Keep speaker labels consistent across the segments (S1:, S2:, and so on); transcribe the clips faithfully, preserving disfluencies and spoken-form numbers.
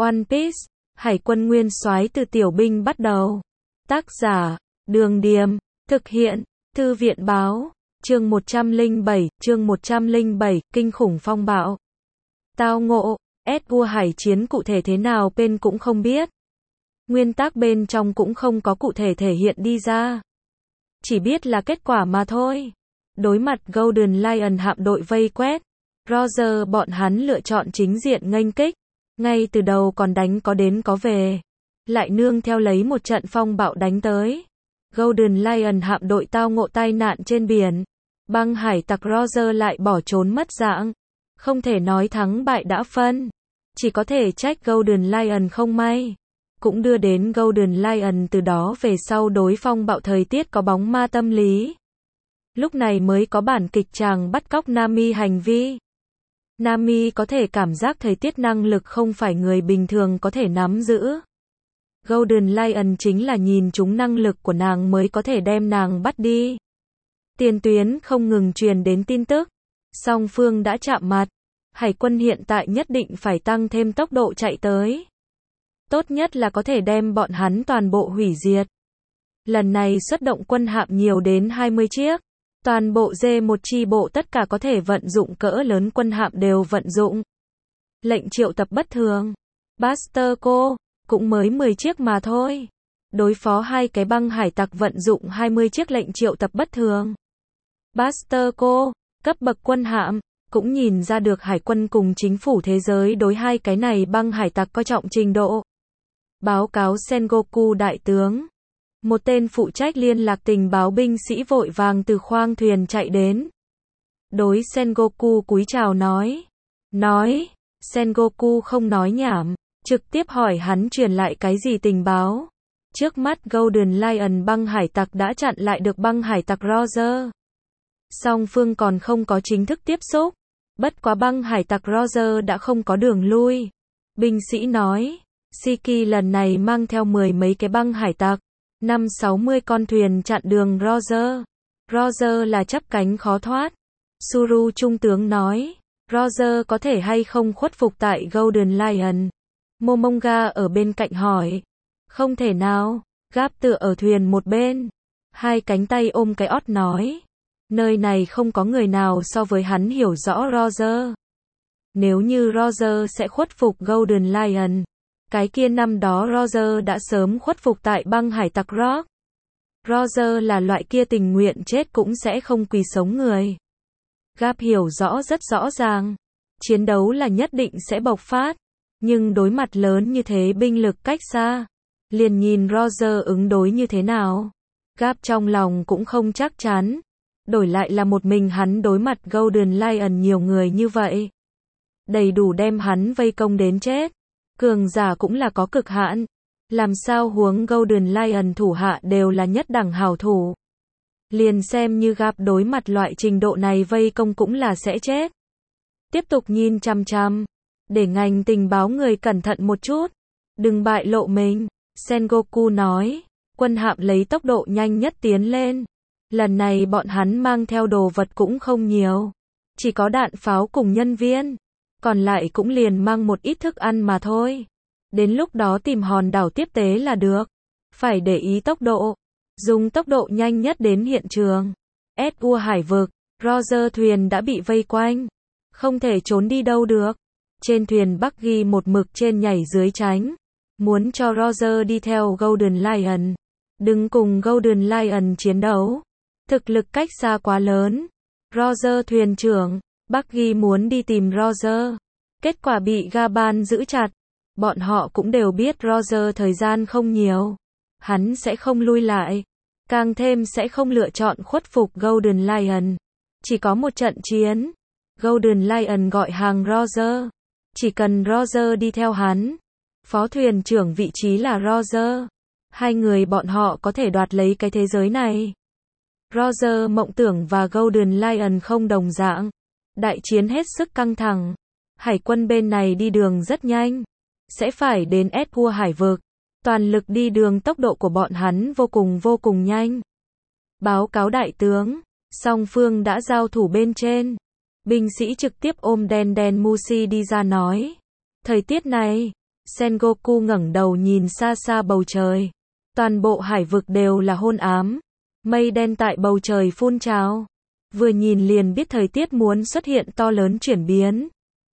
S1: One Piece, Hải quân nguyên soái từ tiểu binh bắt đầu. Tác giả, Đường Điềm, thực hiện, Thư viện Báo, chương một trăm lẻ bảy, chương một trăm lẻ bảy, kinh khủng phong bạo. Tao ngộ, ét vua hải chiến cụ thể thế nào bên cũng không biết. Nguyên tắc bên trong cũng không có cụ thể thể hiện đi ra. Chỉ biết là kết quả mà thôi. Đối mặt Golden Lion hạm đội vây quét, Roger bọn hắn lựa chọn chính diện nghênh kích. Ngay từ đầu còn đánh có đến có về. Lại nương theo lấy một trận phong bạo đánh tới. Golden Lion hạm đội tao ngộ tai nạn trên biển. Băng hải tặc Roger lại bỏ trốn mất dạng. Không thể nói thắng bại đã phân. Chỉ có thể trách Golden Lion không may. Cũng đưa đến Golden Lion từ đó về sau đối phong bạo thời tiết có bóng ma tâm lý. Lúc này mới có bản kịch chàng bắt cóc Nami hành vi. Nami có thể cảm giác thời tiết năng lực không phải người bình thường có thể nắm giữ. Golden Lion chính là nhìn chúng năng lực của nàng mới có thể đem nàng bắt đi. Tiền tuyến không ngừng truyền đến tin tức. Song phương đã chạm mặt. Hải quân hiện tại nhất định phải tăng thêm tốc độ chạy tới. Tốt nhất là có thể đem bọn hắn toàn bộ hủy diệt. Lần này xuất động quân hạm nhiều đến hai mươi chiếc. Toàn bộ D một chi bộ tất cả có thể vận dụng cỡ lớn quân hạm đều vận dụng. Lệnh triệu tập bất thường. Buster Co. Cũng mới mười chiếc mà thôi. Đối phó hai cái băng hải tặc vận dụng hai mươi chiếc lệnh triệu tập bất thường. Buster Co. Cấp bậc quân hạm. Cũng nhìn ra được hải quân cùng chính phủ thế giới đối hai cái này băng hải tặc coi trọng trình độ. Báo cáo Sengoku đại tướng. Một tên phụ trách liên lạc tình báo binh sĩ vội vàng từ khoang thuyền chạy đến. Đối Sengoku cúi chào nói. Nói. Sengoku không nói nhảm. Trực tiếp hỏi hắn truyền lại cái gì tình báo. Trước mắt Golden Lion băng hải tặc đã chặn lại được băng hải tặc Roger. Song phương còn không có chính thức tiếp xúc. Bất quá băng hải tặc Roger đã không có đường lui. Binh sĩ nói. Shiki lần này mang theo mười mấy cái băng hải tặc. Năm sáu mươi con thuyền chặn đường Roger. Roger là chắp cánh khó thoát. Suru trung tướng nói. Roger có thể hay không khuất phục tại Golden Lion. Momonga ở bên cạnh hỏi. Không thể nào. Gáp tựa ở thuyền một bên. Hai cánh tay ôm cái ót nói. Nơi này không có người nào so với hắn hiểu rõ Roger. Nếu như Roger sẽ khuất phục Golden Lion. Cái kia năm đó Roger đã sớm khuất phục tại băng hải tặc Rock. Roger là loại kia tình nguyện chết cũng sẽ không quỳ sống người. Gap hiểu rõ rất rõ ràng. Chiến đấu là nhất định sẽ bộc phát. Nhưng đối mặt lớn như thế binh lực cách xa. Liền nhìn Roger ứng đối như thế nào. Gap trong lòng cũng không chắc chắn. Đổi lại là một mình hắn đối mặt Golden Lion nhiều người như vậy. Đầy đủ đem hắn vây công đến chết. Cường giả cũng là có cực hạn. Làm sao huống Golden Lion thủ hạ đều là nhất đẳng hảo thủ. Liền xem như gặp đối mặt loại trình độ này vây công cũng là sẽ chết. Tiếp tục nhìn chăm chăm. Để ngành tình báo người cẩn thận một chút. Đừng bại lộ mình. Sengoku nói. Quân hạm lấy tốc độ nhanh nhất tiến lên. Lần này bọn hắn mang theo đồ vật cũng không nhiều. Chỉ có đạn pháo cùng nhân viên. Còn lại cũng liền mang một ít thức ăn mà thôi. Đến lúc đó tìm hòn đảo tiếp tế là được. Phải để ý tốc độ. Dùng tốc độ nhanh nhất đến hiện trường. ét vua hải vực. Roger thuyền đã bị vây quanh. Không thể trốn đi đâu được. Trên thuyền Bucky một mực trên nhảy dưới tránh. Muốn cho Roger đi theo Golden Lion. Đừng cùng Golden Lion chiến đấu. Thực lực cách xa quá lớn. Roger thuyền trưởng. Bucky muốn đi tìm Roger. Kết quả bị Gaban giữ chặt. Bọn họ cũng đều biết Roger thời gian không nhiều. Hắn sẽ không lui lại. Càng thêm sẽ không lựa chọn khuất phục Golden Lion. Chỉ có một trận chiến. Golden Lion gọi hàng Roger. Chỉ cần Roger đi theo hắn. Phó thuyền trưởng vị trí là Roger. Hai người bọn họ có thể đoạt lấy cái thế giới này. Roger mộng tưởng và Golden Lion không đồng dạng. Đại chiến hết sức căng thẳng. Hải quân bên này đi đường rất nhanh. Sẽ phải đến ét vua hải vực. Toàn lực đi đường tốc độ của bọn hắn vô cùng vô cùng nhanh. Báo cáo đại tướng. Song phương đã giao thủ bên trên. Binh sĩ trực tiếp ôm đen đen Mushi đi ra nói. Thời tiết này. Sengoku ngẩng đầu nhìn xa xa bầu trời. Toàn bộ hải vực đều là hôn ám. Mây đen tại bầu trời phun trào. Vừa nhìn liền biết thời tiết muốn xuất hiện to lớn chuyển biến.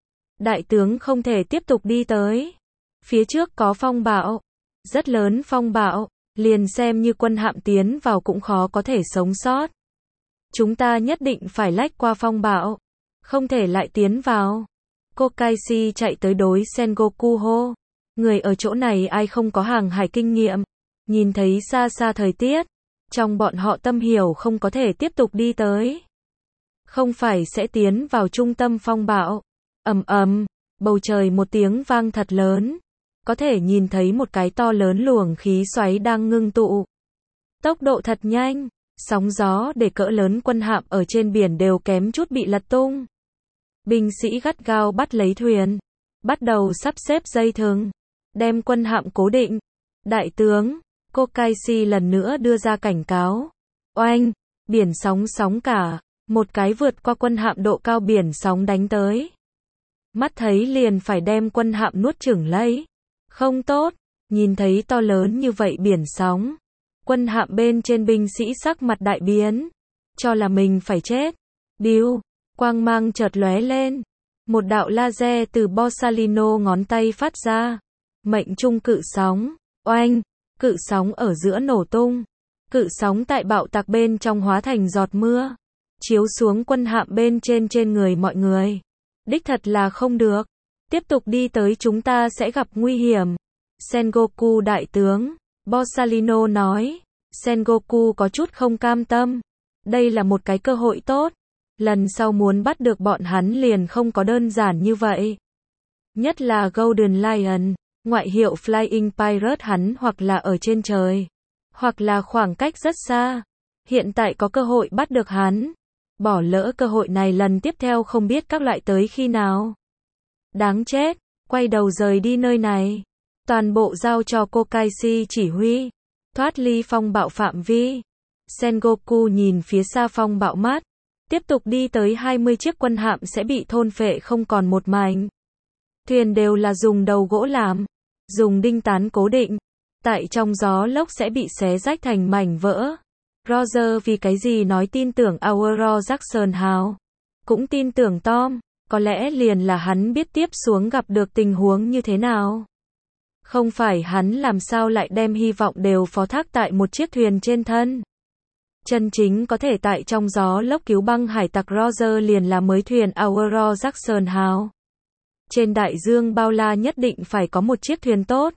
S1: Đại tướng không thể tiếp tục đi tới. Phía trước có phong bạo. Rất lớn phong bạo. Liền xem như quân hạm tiến vào cũng khó có thể sống sót. Chúng ta nhất định phải lách qua phong bạo. Không thể lại tiến vào. Kokaishi chạy tới đối Sengoku hô. Người ở chỗ này ai không có hàng hải kinh nghiệm. Nhìn thấy xa xa thời tiết. Trong bọn họ tâm hiểu không có thể tiếp tục đi tới. Không phải sẽ tiến vào trung tâm phong bạo. Ầm ầm, bầu trời một tiếng vang thật lớn. Có thể nhìn thấy một cái to lớn luồng khí xoáy đang ngưng tụ. Tốc độ thật nhanh, sóng gió để cỡ lớn quân hạm ở trên biển đều kém chút bị lật tung. Binh sĩ gắt gao bắt lấy thuyền, bắt đầu sắp xếp dây thừng, đem quân hạm cố định. Đại tướng, Kokaishi lần nữa đưa ra cảnh cáo. Oanh, biển sóng sóng cả, một cái vượt qua quân hạm độ cao biển sóng đánh tới. Mắt thấy liền phải đem quân hạm nuốt chửng lấy. Không tốt, nhìn thấy to lớn như vậy biển sóng. Quân hạm bên trên binh sĩ sắc mặt đại biến. Cho là mình phải chết. Điêu, quang mang chợt lóe lên. Một đạo laser từ Borsalino ngón tay phát ra. Mệnh trung cự sóng. Oanh, cự sóng ở giữa nổ tung. Cự sóng tại bạo tạc bên trong hóa thành giọt mưa. Chiếu xuống quân hạm bên trên trên người mọi người. Đích thật là không được. Tiếp tục đi tới chúng ta sẽ gặp nguy hiểm. Sengoku đại tướng, Borsalino nói. Sengoku có chút không cam tâm. Đây là một cái cơ hội tốt. Lần sau muốn bắt được bọn hắn liền không có đơn giản như vậy. Nhất là Golden Lion, ngoại hiệu Flying Pirate hắn hoặc là ở trên trời, hoặc là khoảng cách rất xa. Hiện tại có cơ hội bắt được hắn. Bỏ lỡ cơ hội này lần tiếp theo không biết các loại tới khi nào. Đáng chết, quay đầu rời đi nơi này. Toàn bộ giao cho Kokaishi chỉ huy. Thoát ly phong bạo phạm vi. Sengoku nhìn phía xa phong bạo mát. Tiếp tục đi tới hai mươi chiếc quân hạm sẽ bị thôn phệ không còn một mảnh. Thuyền đều là dùng đầu gỗ làm. Dùng đinh tán cố định. Tại trong gió lốc sẽ bị xé rách thành mảnh vỡ. Roger vì cái gì nói tin tưởng Aurora Jackson House. Cũng tin tưởng Tom. Có lẽ liền là hắn biết tiếp xuống gặp được tình huống như thế nào. Không phải hắn làm sao lại đem hy vọng đều phó thác tại một chiếc thuyền trên thân. Chân chính có thể tại trong gió lốc cứu băng hải tặc Roger liền là mới thuyền Aurora Jackson House. Trên đại dương bao la nhất định phải có một chiếc thuyền tốt.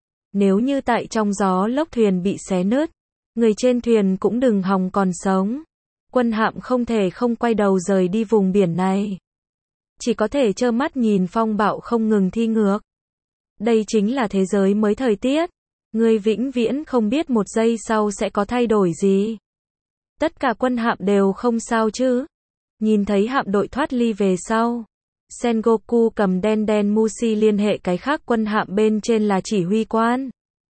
S1: Nếu như tại trong gió lốc thuyền bị xé nứt, người trên thuyền cũng đừng hòng còn sống. Quân hạm không thể không quay đầu rời đi vùng biển này. Chỉ có thể trơ mắt nhìn phong bạo không ngừng thi ngược. Đây chính là thế giới mới thời tiết. Người vĩnh viễn không biết một giây sau sẽ có thay đổi gì. Tất cả quân hạm đều không sao chứ. Nhìn thấy hạm đội thoát ly về sau. Sengoku cầm đen đen Mushi liên hệ cái khác quân hạm bên trên là chỉ huy quan.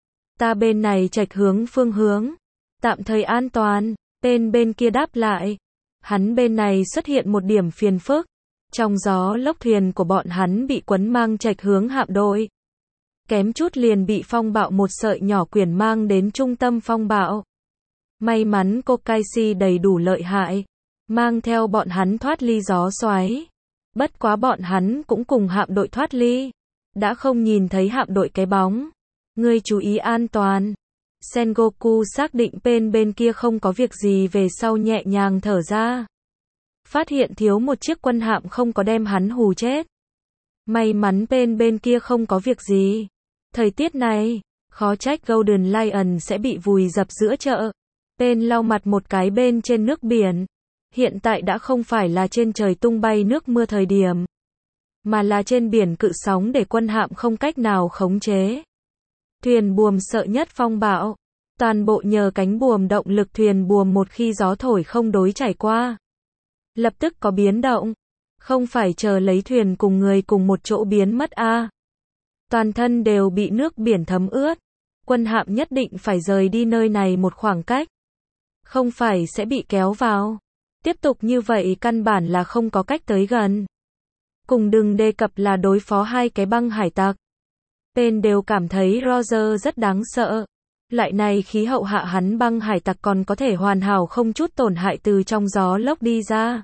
S1: Ta bên này chệch hướng phương hướng. Tạm thời an toàn. Bên bên kia đáp lại. Hắn bên này xuất hiện một điểm phiền phức. Trong gió lốc thuyền của bọn hắn bị quấn mang chệch hướng hạm đội. Kém chút liền bị phong bạo một sợi nhỏ quyển mang đến trung tâm phong bạo. May mắn Kokaishi đầy đủ lợi hại. Mang theo bọn hắn thoát ly gió xoáy. Bất quá bọn hắn cũng cùng hạm đội thoát ly. Đã không nhìn thấy hạm đội cái bóng. Ngươi chú ý an toàn. Sengoku xác định bên bên kia không có việc gì về sau nhẹ nhàng thở ra. Phát hiện thiếu một chiếc quân hạm không có đem hắn hù chết. May mắn bên bên kia không có việc gì. Thời tiết này, khó trách Golden Lion sẽ bị vùi dập giữa chợ. Bên lau mặt một cái bên trên nước biển. Hiện tại đã không phải là trên trời tung bay nước mưa thời điểm. Mà là trên biển cự sóng để quân hạm không cách nào khống chế. Thuyền buồm sợ nhất phong bão. Toàn bộ nhờ cánh buồm động lực thuyền buồm một khi gió thổi không đối chảy qua. Lập tức có biến động. Không phải chờ lấy thuyền cùng người cùng một chỗ biến mất a. À. Toàn thân đều bị nước biển thấm ướt. Quân hạm nhất định phải rời đi nơi này một khoảng cách. Không phải sẽ bị kéo vào. Tiếp tục như vậy căn bản là không có cách tới gần. Cùng đừng đề cập là đối phó hai cái băng hải tặc. Tên đều cảm thấy Roger rất đáng sợ. Loại này khí hậu hạ hắn băng hải tặc còn có thể hoàn hảo không chút tổn hại từ trong gió lốc đi ra.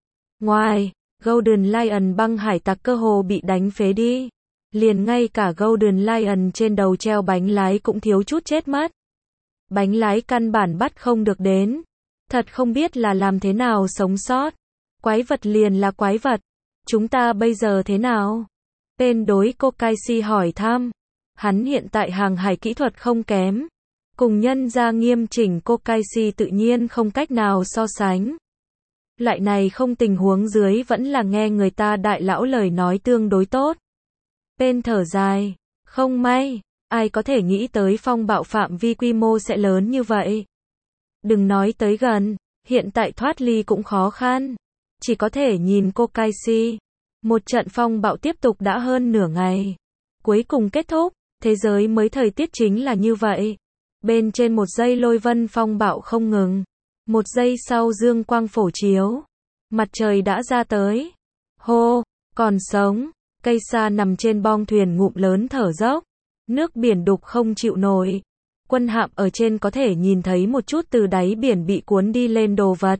S1: Ngoài, Golden Lion băng hải tặc cơ hồ bị đánh phế đi. Liền ngay cả Golden Lion trên đầu treo bánh lái cũng thiếu chút chết mất. Bánh lái căn bản bắt không được đến. Thật không biết là làm thế nào sống sót. Quái vật liền là quái vật. Chúng ta bây giờ thế nào? Tên đối Kokaishi hỏi thăm. Hắn hiện tại hàng hải kỹ thuật không kém. Cùng nhân gia nghiêm chỉnh Kokaishi tự nhiên không cách nào so sánh. Lại này không tình huống dưới vẫn là nghe người ta đại lão lời nói tương đối tốt. Tên thở dài. Không may, ai có thể nghĩ tới phong bạo phạm vi quy mô sẽ lớn như vậy. Đừng nói tới gần, hiện tại thoát ly cũng khó khăn. Chỉ có thể nhìn Kokaishi. Một trận phong bạo tiếp tục đã hơn nửa ngày. Cuối cùng kết thúc, thế giới mới thời tiết chính là như vậy. Bên trên một giây lôi vân phong bạo không ngừng. Một giây sau dương quang phổ chiếu. Mặt trời đã ra tới. Hô, còn sống. Cây sa nằm trên bong thuyền ngụm lớn thở dốc. Nước biển đục không chịu nổi. Quân hạm ở trên có thể nhìn thấy một chút từ đáy biển bị cuốn đi lên đồ vật.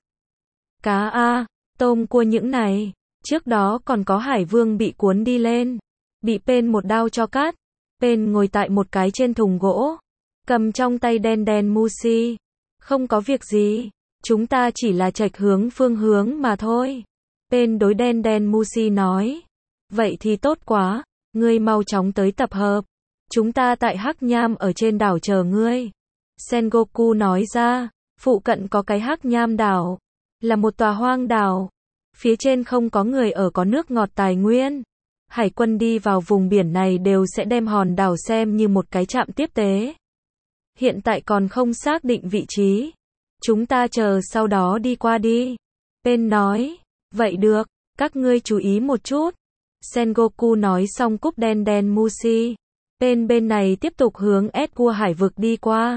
S1: Cá a, tôm cua những này. Trước đó còn có hải vương bị cuốn đi lên. Bị Pen một đao cho cắt. Pen ngồi tại một cái trên thùng gỗ. Cầm trong tay đen đen Mushi. Không có việc gì. Chúng ta chỉ là chệch hướng phương hướng mà thôi. Pen đối đen đen Mushi nói. Vậy thì tốt quá. Ngươi mau chóng tới tập hợp. Chúng ta tại Hắc Nham ở trên đảo chờ ngươi. Sengoku nói ra. Phụ cận có cái Hắc Nham đảo. Là một tòa hoang đảo. Phía trên không có người ở, có nước ngọt tài nguyên. Hải quân đi vào vùng biển này đều sẽ đem hòn đảo xem như một cái trạm tiếp tế. Hiện tại còn không xác định vị trí. Chúng ta chờ sau đó đi qua đi. Pen nói. Vậy được, các ngươi chú ý một chút. Sengoku nói xong cúp đen đen Mushi. Pen bên này tiếp tục hướng Edgewater hải vực đi qua.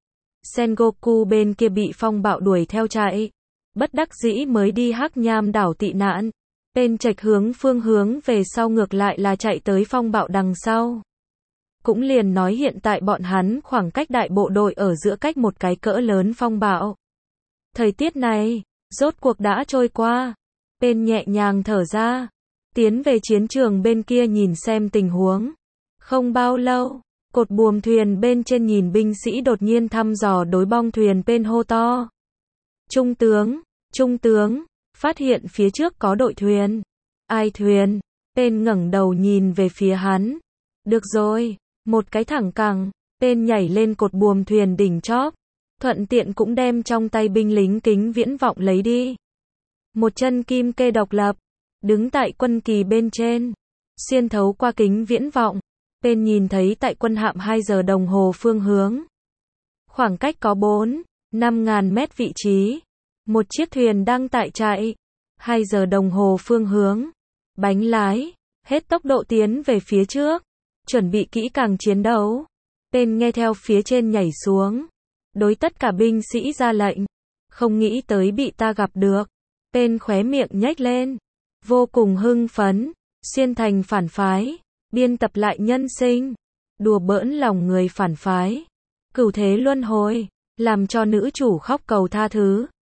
S1: Sengoku bên kia bị phong bạo đuổi theo chạy. Bất đắc dĩ mới đi Hắc Nham đảo tị nạn. Pen chệch hướng phương hướng về sau ngược lại là chạy tới phong bạo đằng sau. Cũng liền nói hiện tại bọn hắn khoảng cách đại bộ đội ở giữa cách một cái cỡ lớn phong bạo. Thời tiết này, rốt cuộc đã trôi qua. Pen nhẹ nhàng thở ra. Tiến về chiến trường bên kia nhìn xem tình huống. Không bao lâu, cột buồm thuyền bên trên nhìn binh sĩ đột nhiên thăm dò đối bong thuyền Pen hô to. Trung tướng, trung tướng, phát hiện phía trước có đội thuyền. Ai thuyền? Pen ngẩng đầu nhìn về phía hắn. Được rồi, một cái thẳng cẳng. Pen nhảy lên cột buồm thuyền đỉnh chóp. Thuận tiện cũng đem trong tay binh lính kính viễn vọng lấy đi. Một chân kim kê độc lập. Đứng tại quân kỳ bên trên. Xuyên thấu qua kính viễn vọng. Pen nhìn thấy tại quân hạm hai giờ đồng hồ phương hướng. Khoảng cách có bốn, năm ngàn mét vị trí. Một chiếc thuyền đang tại chạy. hai giờ đồng hồ phương hướng. Bánh lái. Hết tốc độ tiến về phía trước. Chuẩn bị kỹ càng chiến đấu. Pen nghe theo phía trên nhảy xuống. Đối tất cả binh sĩ ra lệnh. Không nghĩ tới bị ta gặp được. Pen khóe miệng nhếch lên. Vô cùng hưng phấn. Xuyên thành phản phái. Biên tập lại nhân sinh. Đùa bỡn lòng người phản phái. Cửu thế luân hồi. Làm cho nữ chủ khóc cầu tha thứ.